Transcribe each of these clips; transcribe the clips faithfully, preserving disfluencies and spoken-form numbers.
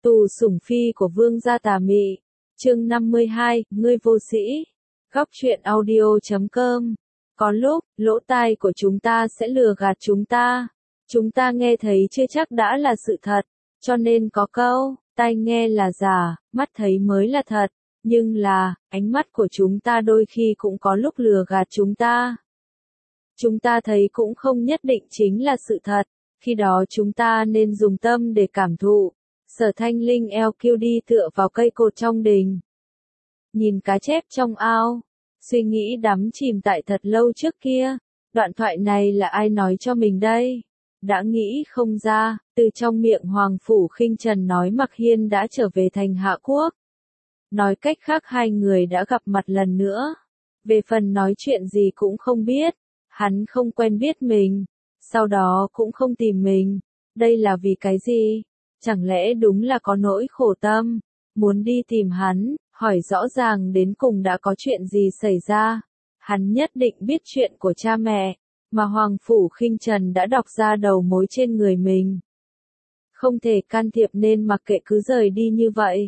Tù sủng phi của vương gia tà mị. Chương năm mươi hai, ngươi vô sĩ. Góc truyện audio chấm com. Có lúc, lỗ tai của chúng ta sẽ lừa gạt chúng ta. Chúng ta nghe thấy chưa chắc đã là sự thật, cho nên có câu, tai nghe là giả, mắt thấy mới là thật. Nhưng là, ánh mắt của chúng ta đôi khi cũng có lúc lừa gạt chúng ta. Chúng ta thấy cũng không nhất định chính là sự thật, khi đó chúng ta nên dùng tâm để cảm thụ. Sở Thanh Linh eo kiêu đi tựa vào cây cột trong đình. Nhìn cá chép trong ao, suy nghĩ đắm chìm tại thật lâu trước kia, đoạn thoại này là ai nói cho mình đây? Đã nghĩ không ra, từ trong miệng Hoàng Phủ Khinh Trần nói Mặc Hiên đã trở về thành Hạ Quốc. Nói cách khác hai người đã gặp mặt lần nữa. Về phần nói chuyện gì cũng không biết, hắn không quen biết mình, sau đó cũng không tìm mình. Đây là vì cái gì? Chẳng lẽ đúng là có nỗi khổ tâm, muốn đi tìm hắn, hỏi rõ ràng đến cùng đã có chuyện gì xảy ra. Hắn nhất định biết chuyện của cha mẹ, mà Hoàng Phủ Khinh Trần đã đọc ra đầu mối trên người mình. Không thể can thiệp nên mặc kệ cứ rời đi như vậy.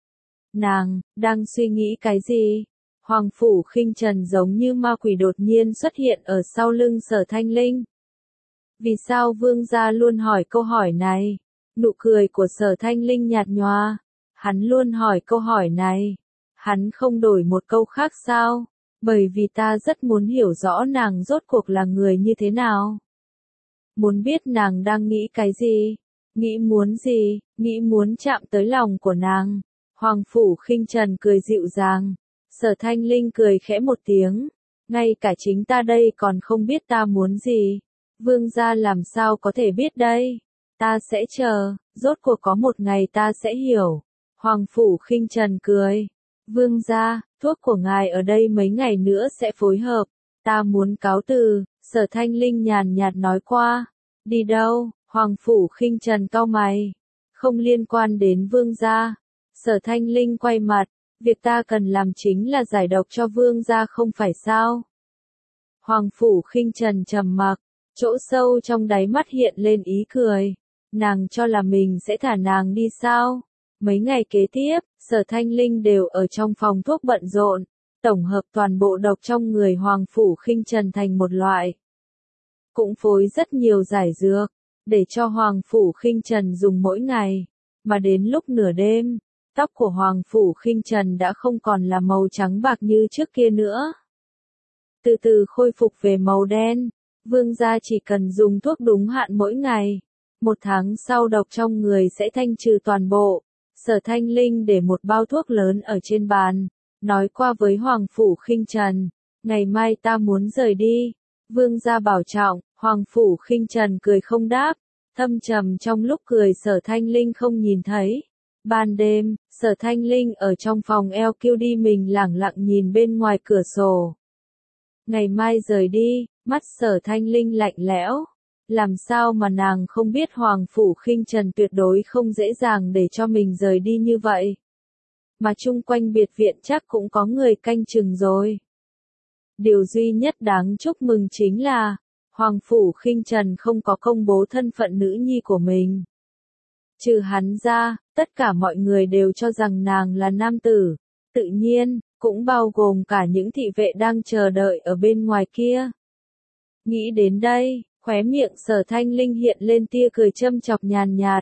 Nàng, đang suy nghĩ cái gì? Hoàng Phủ Khinh Trần giống như ma quỷ đột nhiên xuất hiện ở sau lưng Sở Thanh Linh. Vì sao vương gia luôn hỏi câu hỏi này? Nụ cười của Sở Thanh Linh nhạt nhòa. Hắn luôn hỏi câu hỏi này. Hắn không đổi một câu khác sao? Bởi vì ta rất muốn hiểu rõ nàng rốt cuộc là người như thế nào. Muốn biết nàng đang nghĩ cái gì? Nghĩ muốn gì? Nghĩ muốn chạm tới lòng của nàng. Hoàng Phủ Khinh Trần cười dịu dàng. Sở Thanh Linh cười khẽ một tiếng. Ngay cả chính ta đây còn không biết ta muốn gì. Vương gia làm sao có thể biết đây? Ta sẽ chờ, rốt cuộc có một ngày ta sẽ hiểu. Hoàng Phủ Khinh Trần cười. Vương gia, thuốc của ngài ở đây mấy ngày nữa sẽ phối hợp. Ta muốn cáo từ, Sở Thanh Linh nhàn nhạt nói qua. Đi đâu? Hoàng Phủ Khinh Trần cau mày. Không liên quan đến vương gia. Sở Thanh Linh quay mặt. Việc ta cần làm chính là giải độc cho vương gia không phải sao? Hoàng Phủ Khinh Trần trầm mặc. Chỗ sâu trong đáy mắt hiện lên ý cười. Nàng cho là mình sẽ thả nàng đi sao? Mấy ngày kế tiếp, Sở Thanh Linh đều ở trong phòng thuốc bận rộn, tổng hợp toàn bộ độc trong người Hoàng Phủ Khinh Trần thành một loại. Cũng phối rất nhiều giải dược, để cho Hoàng Phủ Khinh Trần dùng mỗi ngày. Mà đến lúc nửa đêm, tóc của Hoàng Phủ Khinh Trần đã không còn là màu trắng bạc như trước kia nữa. Từ từ khôi phục về màu đen, vương gia chỉ cần dùng thuốc đúng hạn mỗi ngày. Một tháng sau độc trong người sẽ thanh trừ toàn bộ. Sở Thanh Linh để một bao thuốc lớn ở trên bàn, nói qua với Hoàng Phủ Khinh Trần, ngày mai ta muốn rời đi. Vương gia bảo trọng. Hoàng Phủ Khinh Trần cười không đáp, thâm trầm trong lúc cười Sở Thanh Linh không nhìn thấy. Ban đêm, Sở Thanh Linh ở trong phòng eo kiêu đi mình lẳng lặng nhìn bên ngoài cửa sổ. Ngày mai rời đi, mắt Sở Thanh Linh lạnh lẽo. Làm sao mà nàng không biết Hoàng Phủ Khinh Trần tuyệt đối không dễ dàng để cho mình rời đi như vậy. Mà chung quanh biệt viện chắc cũng có người canh chừng rồi. Điều duy nhất đáng chúc mừng chính là, Hoàng Phủ Khinh Trần không có công bố thân phận nữ nhi của mình. Trừ hắn ra, tất cả mọi người đều cho rằng nàng là nam tử. Tự nhiên, cũng bao gồm cả những thị vệ đang chờ đợi ở bên ngoài kia. Nghĩ đến đây, khóe miệng Sở Thanh Linh hiện lên tia cười châm chọc nhàn nhạt.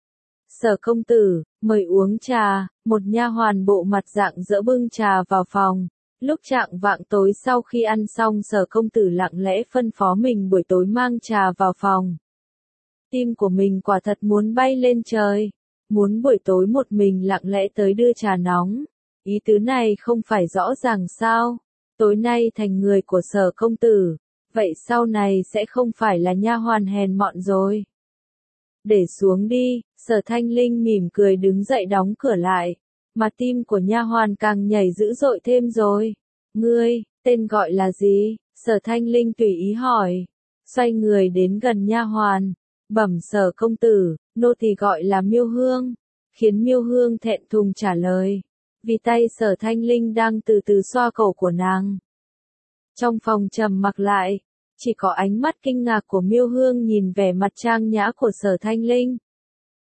Sở công tử, mời uống trà. Một nha hoàn bộ mặt rạng rỡ bưng trà vào phòng. Lúc chạng vạng tối sau khi ăn xong Sở công tử lặng lẽ phân phó mình buổi tối mang trà vào phòng. Tim của mình quả thật muốn bay lên trời. Muốn buổi tối một mình lặng lẽ tới đưa trà nóng. Ý tứ này không phải rõ ràng sao? Tối nay thành người của Sở công tử. Vậy sau này sẽ không phải là nha hoàn hèn mọn rồi. Để xuống đi, Sở Thanh Linh mỉm cười đứng dậy đóng cửa lại. Mà tim của nha hoàn càng nhảy dữ dội thêm rồi. Ngươi, tên gọi là gì? Sở Thanh Linh tùy ý hỏi. Xoay người đến gần nha hoàn. Bẩm Sở công tử, nô tỳ gọi là Miêu Hương. Khiến Miêu Hương thẹn thùng trả lời. Vì tay Sở Thanh Linh đang từ từ xoa cổ của nàng. Trong phòng trầm mặc lại. Chỉ có ánh mắt kinh ngạc của Miêu Hương nhìn vẻ mặt trang nhã của Sở Thanh Linh.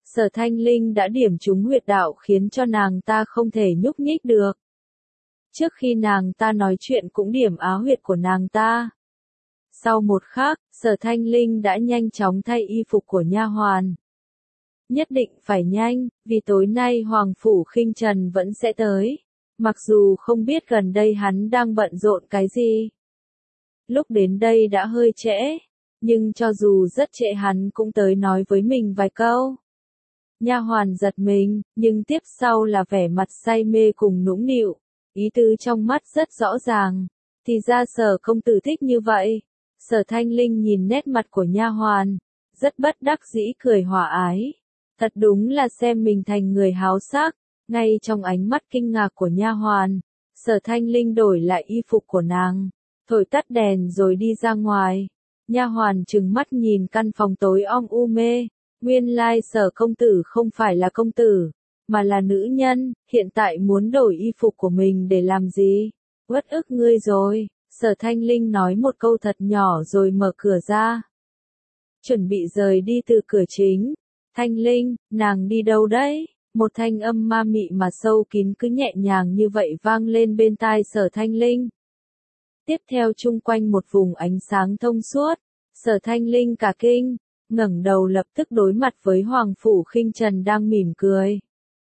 Sở Thanh Linh đã điểm trúng huyệt đạo khiến cho nàng ta không thể nhúc nhích được. Trước khi nàng ta nói chuyện cũng điểm á huyệt của nàng ta. Sau một khắc, Sở Thanh Linh đã nhanh chóng thay y phục của nha hoàn. Nhất định phải nhanh, vì tối nay Hoàng Phủ Khinh Trần vẫn sẽ tới. Mặc dù không biết gần đây hắn đang bận rộn cái gì. Lúc đến đây đã hơi trễ, nhưng cho dù rất trễ hắn cũng tới nói với mình vài câu. Nha hoàn giật mình, nhưng tiếp sau là vẻ mặt say mê cùng nũng nịu, ý tứ trong mắt rất rõ ràng. Thì ra Sở công tử thích như vậy. Sở Thanh Linh nhìn nét mặt của nha hoàn, rất bất đắc dĩ cười hòa ái. Thật đúng là xem mình thành người háo sắc. Ngay trong ánh mắt kinh ngạc của nha hoàn, Sở Thanh Linh đổi lại y phục của nàng, thổi tắt đèn rồi đi ra ngoài. Nha hoàn trừng mắt nhìn căn phòng tối om u mê, nguyên lai Sở công tử không phải là công tử, mà là nữ nhân, hiện tại muốn đổi y phục của mình để làm gì? Uất ức ngươi rồi, Sở Thanh Linh nói một câu thật nhỏ rồi mở cửa ra. Chuẩn bị rời đi từ cửa chính. Thanh Linh, nàng đi đâu đấy? Một thanh âm ma mị mà sâu kín cứ nhẹ nhàng như vậy vang lên bên tai Sở Thanh Linh. Tiếp theo chung quanh một vùng ánh sáng thông suốt, Sở Thanh Linh cả kinh, ngẩng đầu lập tức đối mặt với Hoàng Phủ Khinh Trần đang mỉm cười.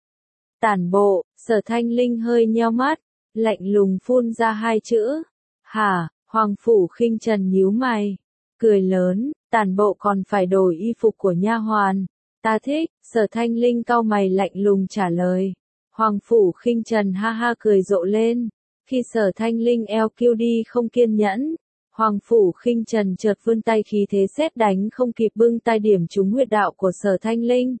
Tản bộ, Sở Thanh Linh hơi nheo mắt, lạnh lùng phun ra hai chữ. Hả? Hoàng Phủ Khinh Trần nhíu mày, cười lớn, tản bộ còn phải đổi y phục của nha hoàn. Ta thích, Sở Thanh Linh cau mày lạnh lùng trả lời. Hoàng Phủ Khinh Trần ha ha cười rộ lên. Khi Sở Thanh Linh eo kiêu đi không kiên nhẫn, Hoàng Phủ Khinh Trần chợt vươn tay khí thế sét đánh không kịp bưng tay điểm trúng huyệt đạo của Sở Thanh Linh.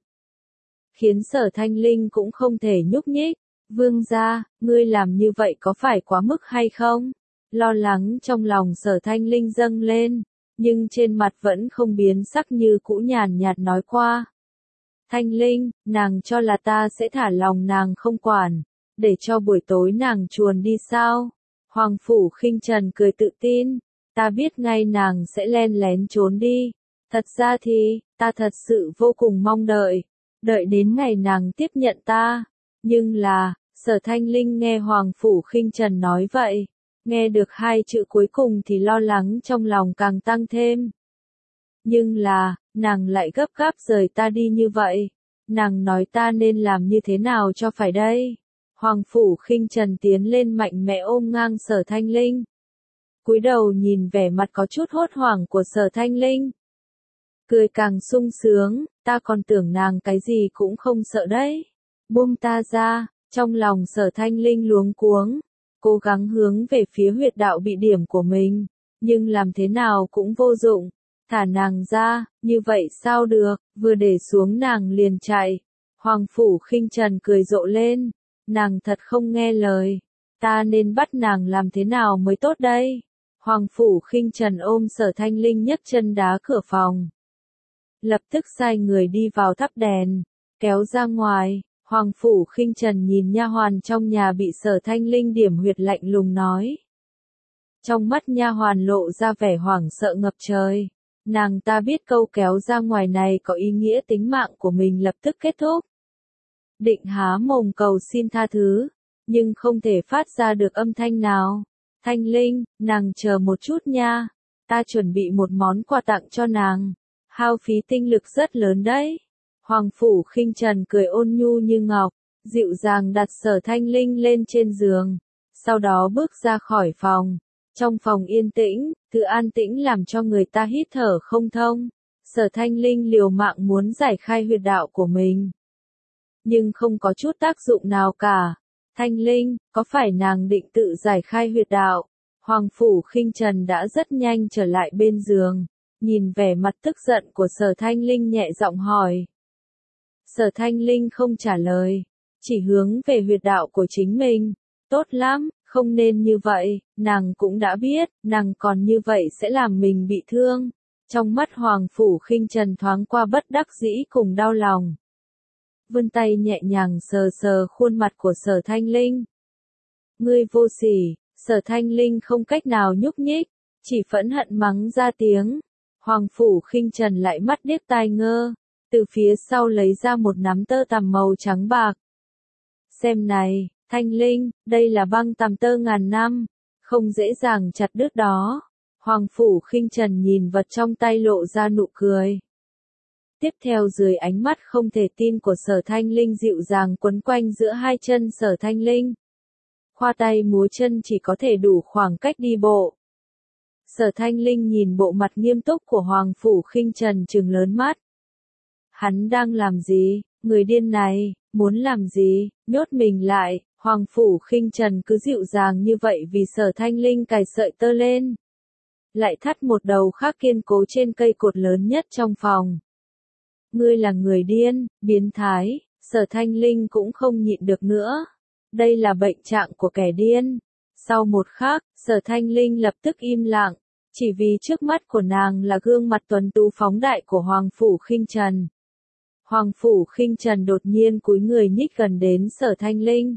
Khiến Sở Thanh Linh cũng không thể nhúc nhích. Vương gia, ngươi làm như vậy có phải quá mức hay không? Lo lắng trong lòng Sở Thanh Linh dâng lên, nhưng trên mặt vẫn không biến sắc như cũ nhàn nhạt nói qua. Thanh Linh, nàng cho là ta sẽ thả lòng nàng không quản, để cho buổi tối nàng chuồn đi sao? Hoàng Phủ Khinh Trần cười tự tin, ta biết ngay nàng sẽ len lén trốn đi. Thật ra thì, ta thật sự vô cùng mong đợi, đợi đến ngày nàng tiếp nhận ta. Nhưng là, Sở Thanh Linh nghe Hoàng Phủ Khinh Trần nói vậy, nghe được hai chữ cuối cùng thì lo lắng trong lòng càng tăng thêm. Nhưng là, nàng lại gấp gáp rời ta đi như vậy. Nàng nói ta nên làm như thế nào cho phải đây? Hoàng Phủ Khinh Trần tiến lên mạnh mẽ ôm ngang Sở Thanh Linh. Cúi đầu nhìn vẻ mặt có chút hốt hoảng của Sở Thanh Linh. Cười càng sung sướng, ta còn tưởng nàng cái gì cũng không sợ đấy. Buông ta ra, trong lòng Sở Thanh Linh luống cuống, cố gắng hướng về phía huyệt đạo bị điểm của mình, nhưng làm thế nào cũng vô dụng. Thả nàng ra, như vậy sao được, vừa để xuống nàng liền chạy. Hoàng Phủ Khinh Trần cười rộ lên, nàng thật không nghe lời, ta nên bắt nàng làm thế nào mới tốt đây? Hoàng Phủ Khinh Trần ôm Sở Thanh Linh nhấc chân đá cửa phòng. Lập tức sai người đi vào thắp đèn, kéo ra ngoài. Hoàng Phủ Khinh Trần nhìn nha hoàn trong nhà bị Sở Thanh Linh điểm huyệt lạnh lùng nói. Trong mắt nha hoàn lộ ra vẻ hoảng sợ ngập trời. Nàng ta biết câu kéo ra ngoài này có ý nghĩa tính mạng của mình lập tức kết thúc. Định há mồm cầu xin tha thứ, nhưng không thể phát ra được âm thanh nào. Thanh Linh, nàng chờ một chút nha, ta chuẩn bị một món quà tặng cho nàng. Hao phí tinh lực rất lớn đấy. Hoàng Phủ Khinh Trần cười ôn nhu như ngọc, dịu dàng đặt Sở Thanh Linh lên trên giường, sau đó bước ra khỏi phòng. Trong phòng yên tĩnh, thứ an tĩnh làm cho người ta hít thở không thông. Sở Thanh Linh liều mạng muốn giải khai huyệt đạo của mình, nhưng không có chút tác dụng nào cả. Thanh Linh, có phải nàng định tự giải khai huyệt đạo? Hoàng Phủ Khinh Trần đã rất nhanh trở lại bên giường, nhìn vẻ mặt tức giận của Sở Thanh Linh nhẹ giọng hỏi. Sở Thanh Linh không trả lời, chỉ hướng về huyệt đạo của chính mình. Tốt lắm, không nên như vậy, nàng cũng đã biết, nàng còn như vậy sẽ làm mình bị thương. Trong mắt Hoàng Phủ Khinh Trần thoáng qua bất đắc dĩ cùng đau lòng. Vươn tay nhẹ nhàng sờ sờ khuôn mặt của Sở Thanh Linh. Ngươi vô sỉ, Sở Thanh Linh không cách nào nhúc nhích, chỉ phẫn hận mắng ra tiếng. Hoàng Phủ Khinh Trần lại mắt điếc tai ngơ, từ phía sau lấy ra một nắm tơ tằm màu trắng bạc. Xem này, Thanh Linh, đây là băng tằm tơ ngàn năm, không dễ dàng chặt đứt đó. Hoàng Phủ Khinh Trần nhìn vật trong tay lộ ra nụ cười. Tiếp theo dưới ánh mắt không thể tin của Sở Thanh Linh dịu dàng quấn quanh giữa hai chân Sở Thanh Linh. Khoa tay múa chân chỉ có thể đủ khoảng cách đi bộ. Sở Thanh Linh nhìn bộ mặt nghiêm túc của Hoàng Phủ Khinh Trần trừng lớn mắt. Hắn đang làm gì, người điên này, muốn làm gì, nhốt mình lại. Hoàng Phủ Khinh Trần cứ dịu dàng như vậy vì Sở Thanh Linh cài sợi tơ lên. Lại thắt một đầu khác kiên cố trên cây cột lớn nhất trong phòng. Ngươi là người điên, biến thái, Sở Thanh Linh cũng không nhịn được nữa. Đây là bệnh trạng của kẻ điên. Sau một khắc, Sở Thanh Linh lập tức im lặng, chỉ vì trước mắt của nàng là gương mặt tuấn tú phóng đại của Hoàng Phủ Khinh Trần. Hoàng Phủ Khinh Trần đột nhiên cúi người nhích gần đến Sở Thanh Linh.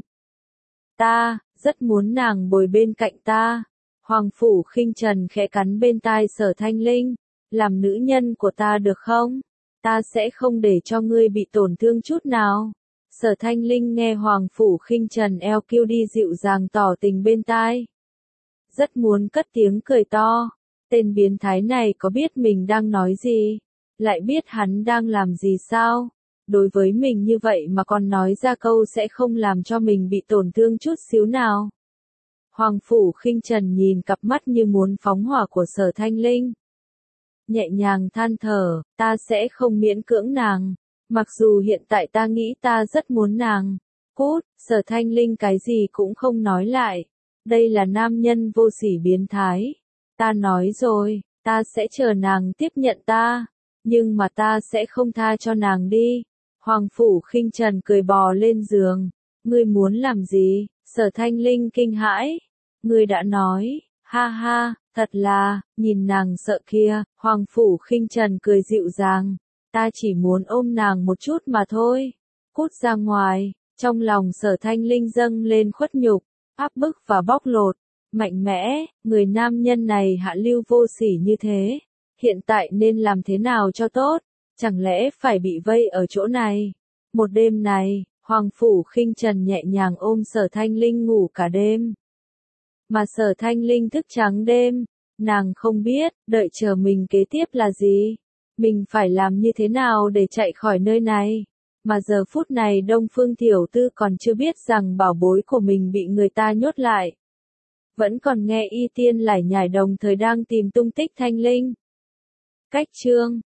Ta, rất muốn nàng bồi bên cạnh ta. Hoàng Phủ Khinh Trần khẽ cắn bên tai Sở Thanh Linh. Làm nữ nhân của ta được không? Ta sẽ không để cho ngươi bị tổn thương chút nào. Sở Thanh Linh nghe Hoàng Phủ Khinh Trần eo kêu đi dịu dàng tỏ tình bên tai. Rất muốn cất tiếng cười to. Tên biến thái này có biết mình đang nói gì? Lại biết hắn đang làm gì sao? Đối với mình như vậy mà còn nói ra câu sẽ không làm cho mình bị tổn thương chút xíu nào. Hoàng Phủ Khinh Trần nhìn cặp mắt như muốn phóng hỏa của Sở Thanh Linh. Nhẹ nhàng than thở, ta sẽ không miễn cưỡng nàng. Mặc dù hiện tại ta nghĩ ta rất muốn nàng. Cút, Sở Thanh Linh cái gì cũng không nói lại. Đây là nam nhân vô sỉ biến thái. Ta nói rồi, ta sẽ chờ nàng tiếp nhận ta. Nhưng mà ta sẽ không tha cho nàng đi. Hoàng Phủ Khinh Trần cười bò lên giường. Ngươi muốn làm gì? Sở Thanh Linh kinh hãi. Ngươi đã nói, ha ha, thật là, nhìn nàng sợ kia, Hoàng Phủ Khinh Trần cười dịu dàng. Ta chỉ muốn ôm nàng một chút mà thôi. Cút ra ngoài, trong lòng Sở Thanh Linh dâng lên khuất nhục, áp bức và bóc lột. Mạnh mẽ, người nam nhân này hạ lưu vô sỉ như thế. Hiện tại nên làm thế nào cho tốt? Chẳng lẽ phải bị vây ở chỗ này? Một đêm này, Hoàng Phủ Khinh Trần nhẹ nhàng ôm Sở Thanh Linh ngủ cả đêm. Mà Sở Thanh Linh thức trắng đêm, nàng không biết, đợi chờ mình kế tiếp là gì. Mình phải làm như thế nào để chạy khỏi nơi này. Mà giờ phút này Đông Phương Tiểu Tư còn chưa biết rằng bảo bối của mình bị người ta nhốt lại. Vẫn còn nghe Y Tiên lải nhải đồng thời đang tìm tung tích Thanh Linh. Cách chương